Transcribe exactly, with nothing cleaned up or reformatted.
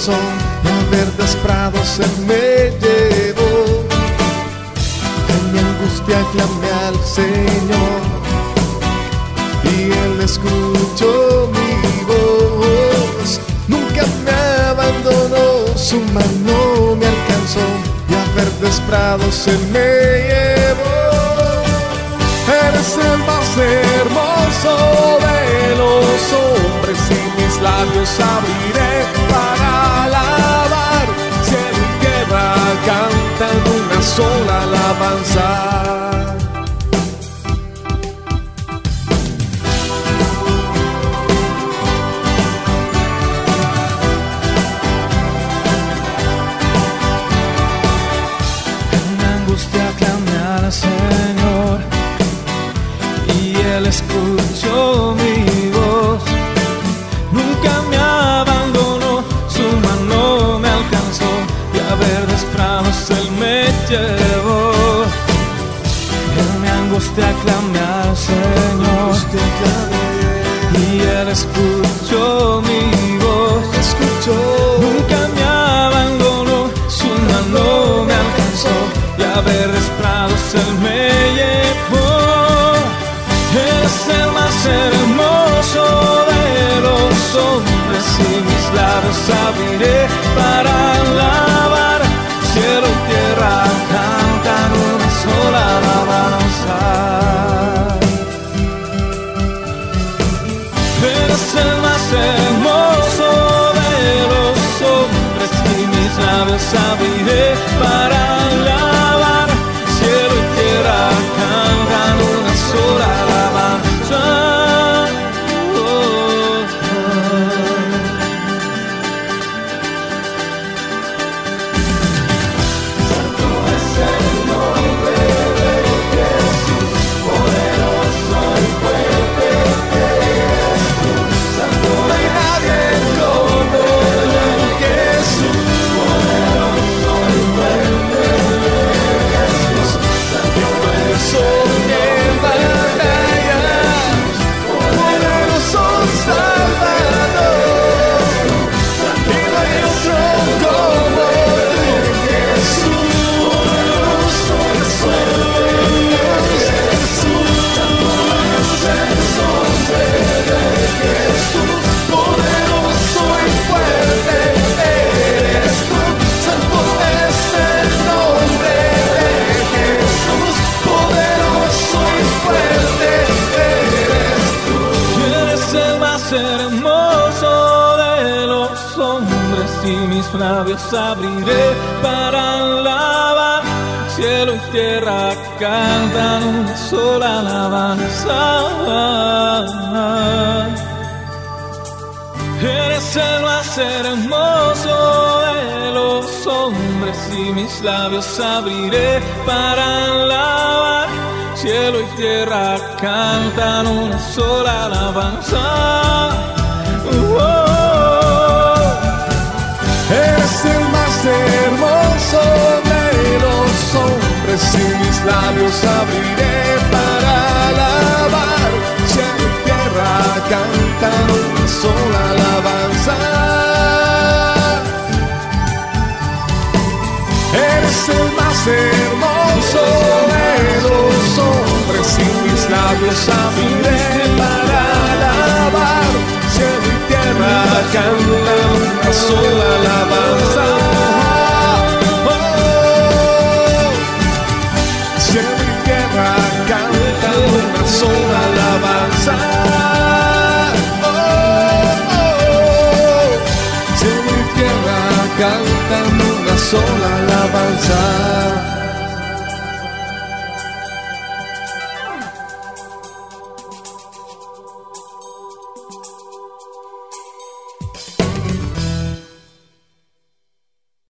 alcanzó y a verdes prados Él me llevó. En mi angustia clamé al Señor y Él escuchó mi voz. Nunca me abandonó, su mano me alcanzó y a verdes prados Él me llevó. Eres el más hermoso de los hombres y mis labios abriré para alabar. Cielo y tierra cantan una sola alabanza. Señor, y Él escuchó mi voz. Nunca me abandonó, su mano me alcanzó y a verdes prados Él me llevó. En mi angustia clamé al Señor y Él escuchó mi voz. Nunca me abandonó, su mano me alcanzó y a verdes prados Él me llevó. Eres el más hermoso de los hombres y mis labios abriré para alabar. Cielo y tierra cantan una sola alabanza. Eres el más hermoso de los hombres y mis labios abriré para alabar. Cielo y tierra cantan una sola alabanza. Oh, oh. Santo es el nombre de Jesús, poderoso y fuerte eres tú. Santo no hay nadie como Jesús, poderoso y fuerte eres tú. Poderoso en batalla, poderoso Salvador, y no hay otro como tú, Jesús, Jesús, Jesús. Santo es el nombre de Jesús, poderoso y fuerte eres tú. Santo es el nombre de Jesús, poderoso y fuerte eres tú. Eres el más hermoso de los hombres y mis labios abriré para alabar. Cielo y tierra cantan una sola alabanza. Eres el más hermoso de los hombres y mis labios abriré para alabar. Cielo y tierra cantan una sola alabanza. Oh, oh, oh. Eres el más hermoso de los hombres y mis labios abriré para alabar. Cielo y tierra cantan una sola alabanza. Eres el más hermoso de los hombres y mis labios abriré para alabar. Cielo y tierra cantan una sola alabanza. Oh, cielo y tierra cantan una sola alabanza. Oh, oh, cielo y tierra cantan una sola alabanza.